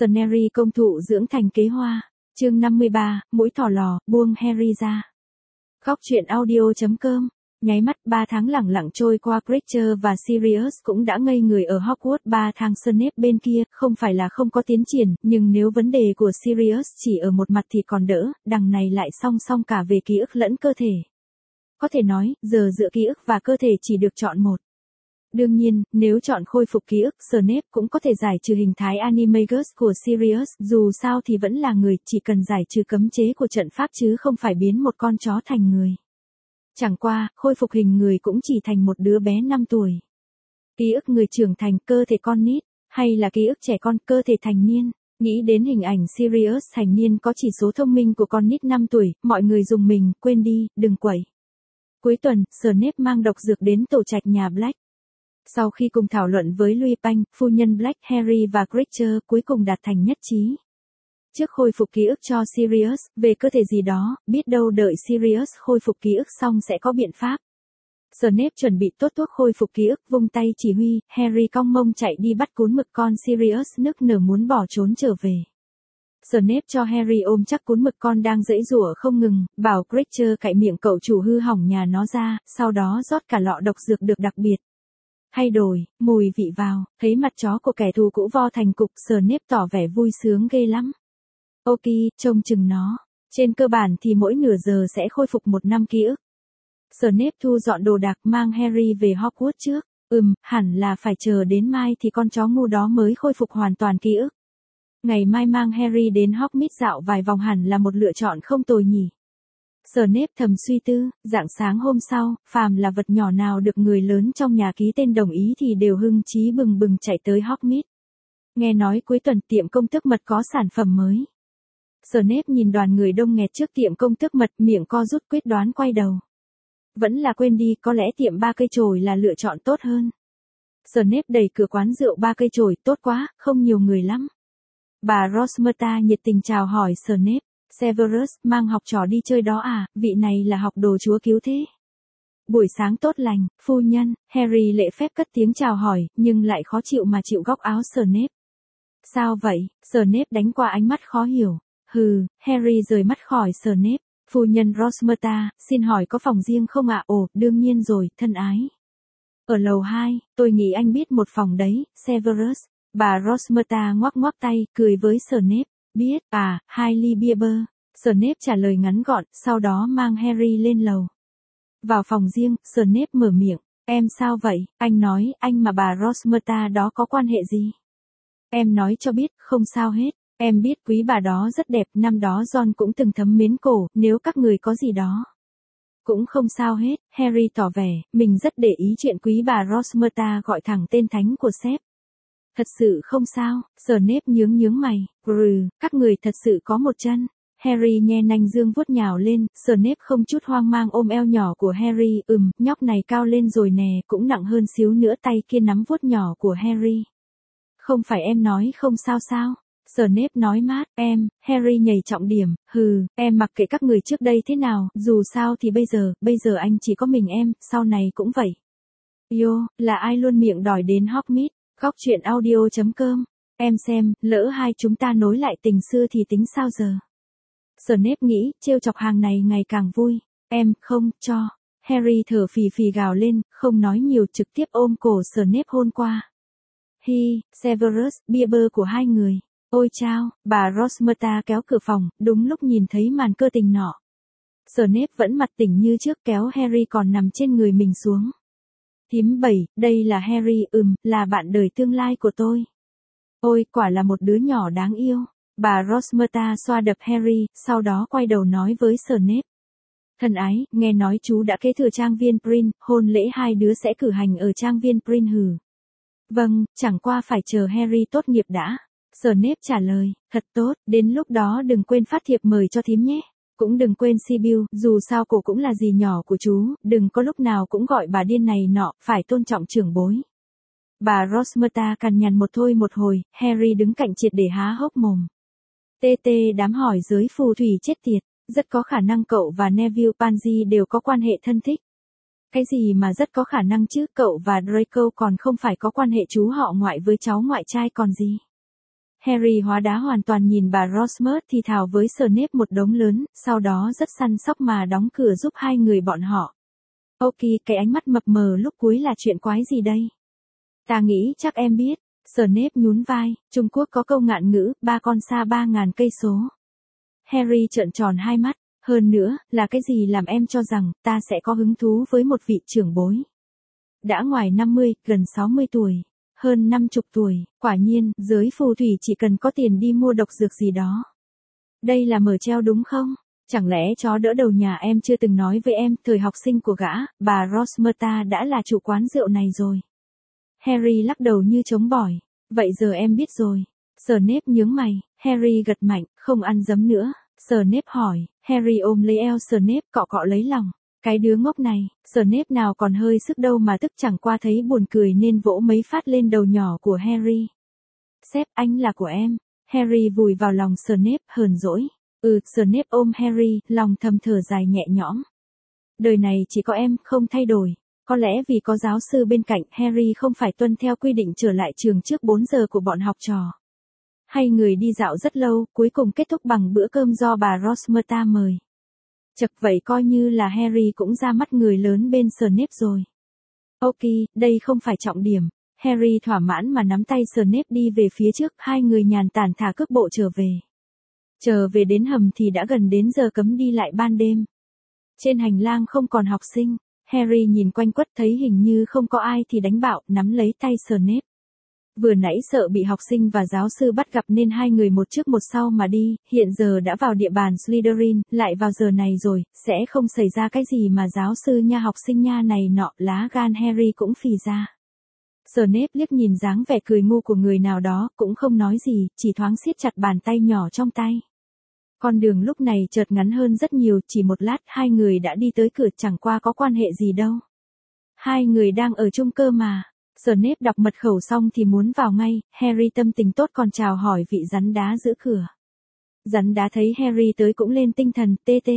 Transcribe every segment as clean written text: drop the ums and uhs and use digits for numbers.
Daenerys công thụ dưỡng thành kế hoa. Chương 53, mũi thỏ lò, buông Harry ra. Góc truyện audio.com. Nháy mắt 3 tháng lẳng lặng trôi qua, Creature và Sirius cũng đã ngây người ở Hogwarts. 3 tháng Snape bên kia, không phải là không có tiến triển, nhưng nếu vấn đề của Sirius chỉ ở một mặt thì còn đỡ, đằng này lại song song cả về ký ức lẫn cơ thể. Có thể nói, giờ giữa ký ức và cơ thể chỉ được chọn một. Đương nhiên, nếu chọn khôi phục ký ức, Snape cũng có thể giải trừ hình thái Animagus của Sirius, dù sao thì vẫn là người, chỉ cần giải trừ cấm chế của trận pháp chứ không phải biến một con chó thành người. Chẳng qua, khôi phục hình người cũng chỉ thành một đứa bé 5 tuổi. Ký ức người trưởng thành, cơ thể con nít, hay là ký ức trẻ con, cơ thể thành niên. Nghĩ đến hình ảnh Sirius thành niên có chỉ số thông minh của con nít 5 tuổi, mọi người dùng mình, quên đi, đừng quậy. Cuối tuần, Snape mang độc dược đến tổ trạch nhà Black. Sau khi cùng thảo luận với Lupin, phu nhân Black, Harry và Creature cuối cùng đạt thành nhất trí. Trước khôi phục ký ức cho Sirius, về cơ thể gì đó, biết đâu đợi Sirius khôi phục ký ức xong sẽ có biện pháp. Snape chuẩn bị tốt thuốc khôi phục ký ức, vung tay chỉ huy, Harry cong mông chạy đi bắt cuốn mực, con Sirius nức nở muốn bỏ trốn trở về. Snape cho Harry ôm chắc cuốn mực con đang giãy giụa không ngừng, bảo Creature cạy miệng cậu chủ hư hỏng nhà nó ra, sau đó rót cả lọ độc dược được đặc biệt. Hay đổi, mùi vị vào, thấy mặt chó của kẻ thù cũ vo thành cục, Snape tỏ vẻ vui sướng ghê lắm. Ok, trông chừng nó. Trên cơ bản thì mỗi nửa giờ sẽ khôi phục 1 năm ký ức. Snape thu dọn đồ đạc mang Harry về Hogwarts trước. Hẳn là phải chờ đến mai thì con chó ngu đó mới khôi phục hoàn toàn ký ức. Ngày mai mang Harry đến Hogsmeade dạo vài vòng hẳn là một lựa chọn không tồi nhỉ. Snape thầm suy tư, rạng sáng hôm sau, phàm là vật nhỏ nào được người lớn trong nhà ký tên đồng ý thì đều hưng chí bừng bừng chạy tới Hogsmeade. Nghe nói cuối tuần tiệm công tước mật có sản phẩm mới. Snape nhìn đoàn người đông nghẹt trước tiệm công tước mật, miệng co rút quyết đoán quay đầu. Vẫn là quên đi, có lẽ tiệm 3 cây chổi là lựa chọn tốt hơn. Snape đẩy cửa quán rượu 3 cây chổi, tốt quá, không nhiều người lắm. Bà Rosmerta nhiệt tình chào hỏi Snape. Severus, mang học trò đi chơi đó à, vị này là học đồ chúa cứu thế. Buổi sáng tốt lành, phu nhân, Harry lễ phép cất tiếng chào hỏi, nhưng lại khó chịu mà chịu góc áo Snape. Sao vậy? Snape đánh qua ánh mắt khó hiểu. Harry rời mắt khỏi Snape. Phu nhân Rosmerta, xin hỏi có phòng riêng không ạ? Ồ, đương nhiên rồi, thân ái. Ở lầu 2, tôi nghĩ anh biết một phòng đấy, Severus. Bà Rosmerta ngoắc ngoắc tay, cười với Snape. Biết, à, 2 ly bia bơ. Snape trả lời ngắn gọn, sau đó mang Harry lên lầu. Vào phòng riêng, Snape mở miệng. Em sao vậy? Anh nói, anh mà bà Rosmerta đó có quan hệ gì? Em nói cho biết, không sao hết. Em biết quý bà đó rất đẹp, năm đó John cũng từng thấm mến cổ, nếu các người có gì đó. Cũng không sao hết, Harry tỏ vẻ, mình rất để ý chuyện quý bà Rosmerta gọi thẳng tên thánh của sếp. Thật sự không sao, Snape nhướng mày, các người thật sự có một chân. Harry nhe nanh dương vuốt nhào lên, Snape không chút hoang mang ôm eo nhỏ của Harry, nhóc này cao lên rồi nè, cũng nặng hơn xíu nữa, tay kia nắm vuốt nhỏ của Harry. Không phải em nói không sao sao? Snape nói mát, Harry nhảy trọng điểm, em mặc kệ các người trước đây thế nào, dù sao thì bây giờ anh chỉ có mình em, sau này cũng vậy. Là ai luôn miệng đòi đến Hogsmeade? Góc truyện audio.com. Em xem, lỡ hai chúng ta nối lại tình xưa thì tính sao giờ? Snape nghĩ, trêu chọc hàng này ngày càng vui. Em không cho. Harry thở phì phì gào lên, không nói nhiều, trực tiếp ôm cổ Snape hôn qua. Severus, bia bơ của hai người. Ôi chao, bà Rosmerta kéo cửa phòng, đúng lúc nhìn thấy màn cơ tình nọ. Snape vẫn mặt tỉnh như trước, kéo Harry còn nằm trên người mình xuống. Thím 7, đây là Harry, là bạn đời tương lai của tôi. Ôi, quả là một đứa nhỏ đáng yêu. Bà Rosmerta xoa đập Harry, sau đó quay đầu nói với Snape. Thân ái, nghe nói chú đã kế thừa trang viên Prin, hôn lễ hai đứa sẽ cử hành ở trang viên Prin hử? Vâng, chẳng qua phải chờ Harry tốt nghiệp đã. Snape trả lời, thật tốt, đến lúc đó đừng quên phát thiệp mời cho thím nhé. Cũng đừng quên Sibyl, dù sao cô cũng là dì nhỏ của chú, đừng có lúc nào cũng gọi bà điên này nọ, phải tôn trọng trưởng bối. Bà Rosmerta cằn nhằn một hồi, Harry đứng cạnh triệt để há hốc mồm. Đám hỏi giới phù thủy chết tiệt, rất có khả năng cậu và Neville Pansy đều có quan hệ thân thích. Cái gì mà rất có khả năng chứ, cậu và Draco còn không phải có quan hệ chú họ ngoại với cháu ngoại trai còn gì. Harry hóa đá hoàn toàn nhìn bà Rosmer thì thào với Snape một đống lớn, sau đó rất săn sóc mà đóng cửa giúp hai người bọn họ. Ok, cái ánh mắt mập mờ lúc cuối là chuyện quái gì đây? Ta nghĩ chắc em biết. Snape nhún vai, Trung Quốc có câu ngạn ngữ, ba con xa 3.000 cây số. Harry trợn tròn hai mắt, hơn nữa, là cái gì làm em cho rằng, ta sẽ có hứng thú với một vị trưởng bối. Đã ngoài 50, gần 60 tuổi, hơn 50 tuổi, quả nhiên, giới phù thủy chỉ cần có tiền đi mua độc dược gì đó. Đây là mở treo đúng không? Chẳng lẽ chó đỡ đầu nhà em chưa từng nói với em, thời học sinh của gã, bà Rosmerta đã là chủ quán rượu này rồi. Harry lắc đầu như chống bỏi. Vậy giờ em biết rồi. Snape nhướng mày, Harry gật mạnh, không ăn dấm nữa. Snape hỏi, Harry ôm lấy eo Snape cọ cọ lấy lòng. Cái đứa ngốc này, Snape nào còn hơi sức đâu mà tức chẳng qua thấy buồn cười nên vỗ mấy phát lên đầu nhỏ của Harry. Sếp, anh là của em. Harry vùi vào lòng Snape hờn dỗi. Snape ôm Harry, lòng thầm thở dài nhẹ nhõm. Đời này chỉ có em, không thay đổi. Có lẽ vì có giáo sư bên cạnh, Harry không phải tuân theo quy định trở lại trường trước 4 giờ của bọn học trò. Hai người đi dạo rất lâu, cuối cùng kết thúc bằng bữa cơm do bà Rosmerta mời. Chật vậy coi như là Harry cũng ra mắt người lớn bên Snape rồi. Ok, đây không phải trọng điểm. Harry thỏa mãn mà nắm tay Snape đi về phía trước, hai người nhàn tản thả cước bộ trở về. Trở về đến hầm thì đã gần đến giờ cấm đi lại ban đêm. Trên hành lang không còn học sinh. Harry nhìn quanh quất thấy hình như không có ai thì đánh bạo, nắm lấy tay Snape. Vừa nãy sợ bị học sinh và giáo sư bắt gặp nên hai người một trước một sau mà đi, hiện giờ đã vào địa bàn Slytherin, lại vào giờ này rồi, sẽ không xảy ra cái gì mà giáo sư nha học sinh nha này nọ, lá gan Harry cũng phì ra. Snape liếc nhìn dáng vẻ cười ngu của người nào đó, cũng không nói gì, chỉ thoáng siết chặt bàn tay nhỏ trong tay. Con đường lúc này chợt ngắn hơn rất nhiều, chỉ một lát hai người đã đi tới cửa, chẳng qua có quan hệ gì đâu. Hai người đang ở chung cơ mà. Snape đọc mật khẩu xong thì muốn vào ngay, Harry tâm tình tốt còn chào hỏi vị rắn đá giữ cửa. Rắn đá thấy Harry tới cũng lên tinh thần, tê tê.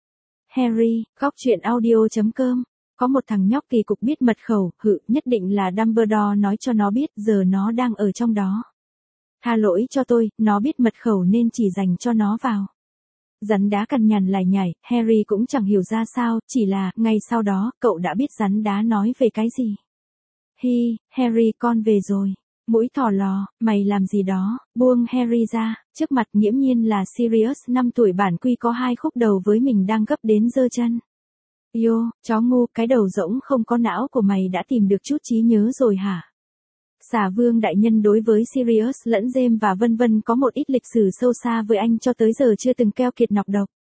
Harry, góc truyện audio.com, có một thằng nhóc kỳ cục biết mật khẩu, nhất định là Dumbledore nói cho nó biết, giờ nó đang ở trong đó. Tha lỗi cho tôi, nó biết mật khẩu nên chỉ dành cho nó vào. Rắn đá cằn nhằn lải nhải, Harry cũng chẳng hiểu ra sao, chỉ là, ngay sau đó, cậu đã biết rắn đá nói về cái gì. Harry con về rồi. Mũi thỏ lò, mày làm gì đó, buông Harry ra, trước mặt nghiễm nhiên là Sirius 5 tuổi bản quy có hai khúc đầu với mình đang gấp đến giơ chân. Yo, chó ngu, cái đầu rỗng không có não của mày đã tìm được chút trí nhớ rồi hả? Xà vương đại nhân đối với Sirius lẫn James và vân vân có một ít lịch sử sâu xa với anh cho tới giờ chưa từng keo kiệt nọc độc.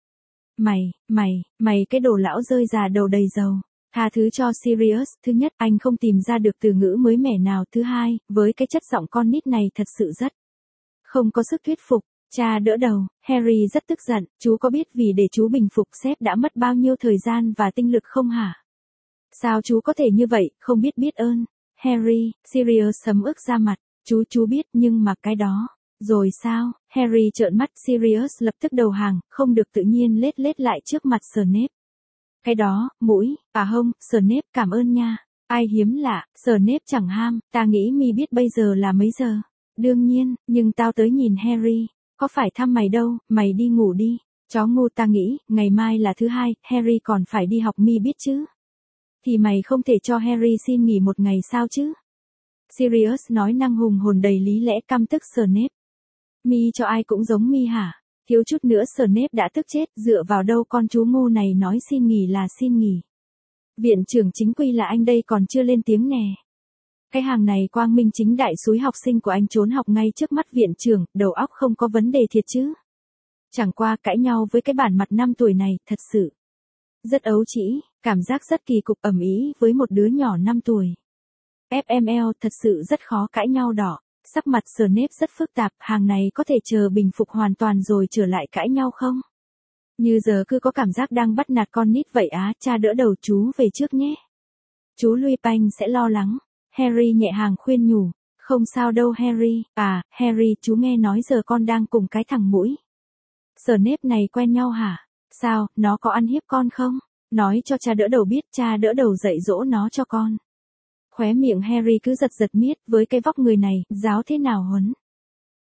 Mày cái đồ lão rơi già đầu đầy dầu. Tha thứ cho Sirius, thứ nhất, anh không tìm ra được từ ngữ mới mẻ nào, thứ hai, với cái chất giọng con nít này thật sự rất không có sức thuyết phục. Cha đỡ đầu, Harry rất tức giận, chú có biết vì để chú bình phục sếp đã mất bao nhiêu thời gian và tinh lực không hả? Sao chú có thể như vậy, không biết biết ơn? Harry, Sirius sầm ức ra mặt, chú biết nhưng mà cái đó. Rồi sao? Harry trợn mắt, Sirius lập tức đầu hàng, không được tự nhiên lết lại trước mặt Snape. Cái đó, mũi, hông, Snape cảm ơn nha. Ai hiếm lạ, Snape chẳng ham, ta nghĩ mi biết bây giờ là mấy giờ. Đương nhiên, nhưng tao tới nhìn Harry, có phải thăm mày đâu, mày đi ngủ đi. Chó ngu, ta nghĩ, ngày mai là thứ hai, Harry còn phải đi học mi biết chứ. Thì mày không thể cho Harry xin nghỉ một ngày sao chứ? Sirius nói năng hùng hồn đầy lý lẽ, căm tức Snape. Mi cho ai cũng giống mi hả? Thiếu chút nữa Snape đã tức chết, dựa vào đâu con chú ngu này nói xin nghỉ là xin nghỉ. Viện trưởng chính quy là anh đây còn chưa lên tiếng nè. Cái hàng này quang minh chính đại xúi học sinh của anh trốn học ngay trước mắt viện trưởng, đầu óc không có vấn đề thiệt chứ. Chẳng qua cãi nhau với cái bản mặt 5 tuổi này, thật sự rất ấu trĩ, cảm giác rất kỳ cục, ầm ĩ với một đứa nhỏ 5 tuổi. FML thật sự rất khó cãi nhau đỏ. Sắc mặt Snape rất phức tạp, hàng này có thể chờ bình phục hoàn toàn rồi trở lại cãi nhau không? Như giờ cứ có cảm giác đang bắt nạt con nít vậy á, cha đỡ đầu chú về trước nhé. Chú Lupin sẽ lo lắng. Harry nhẹ hàng khuyên nhủ. Không sao đâu Harry, Harry chú nghe nói giờ con đang cùng cái thằng mũi. Snape này quen nhau hả? Sao, nó có ăn hiếp con không? Nói cho cha đỡ đầu biết, cha đỡ đầu dạy dỗ nó cho con. Khóe miệng Harry cứ giật miết, với cái vóc người này, giáo thế nào huấn.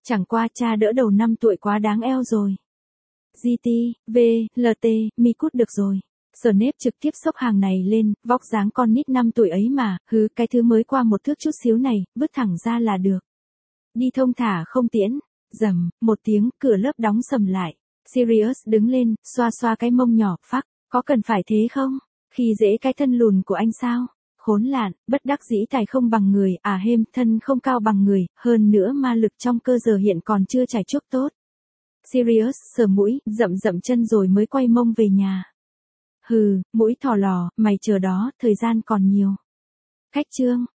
Chẳng qua cha đỡ đầu 5 tuổi quá đáng eo rồi. GT, V, LT, mi cút được rồi. Snape trực tiếp xốc hàng này lên, vóc dáng con nít 5 tuổi ấy mà, hứ cái thứ mới qua một thước chút xíu này, vứt thẳng ra là được. Đi thông thả không tiễn. Rầm, một tiếng, cửa lớp đóng sầm lại. Sirius đứng lên, xoa xoa cái mông nhỏ, phắc, có cần phải thế không? Khi dễ cái thân lùn của anh sao? Khốn nạn, bất đắc dĩ tài không bằng người, à hêm, thân không cao bằng người, hơn nữa ma lực trong cơ giờ hiện còn chưa trải chuốc tốt. Sirius sờ mũi, dậm chân rồi mới quay mông về nhà. Hừ, mũi thỏ lò, mày chờ đó, thời gian còn nhiều. Khách trương,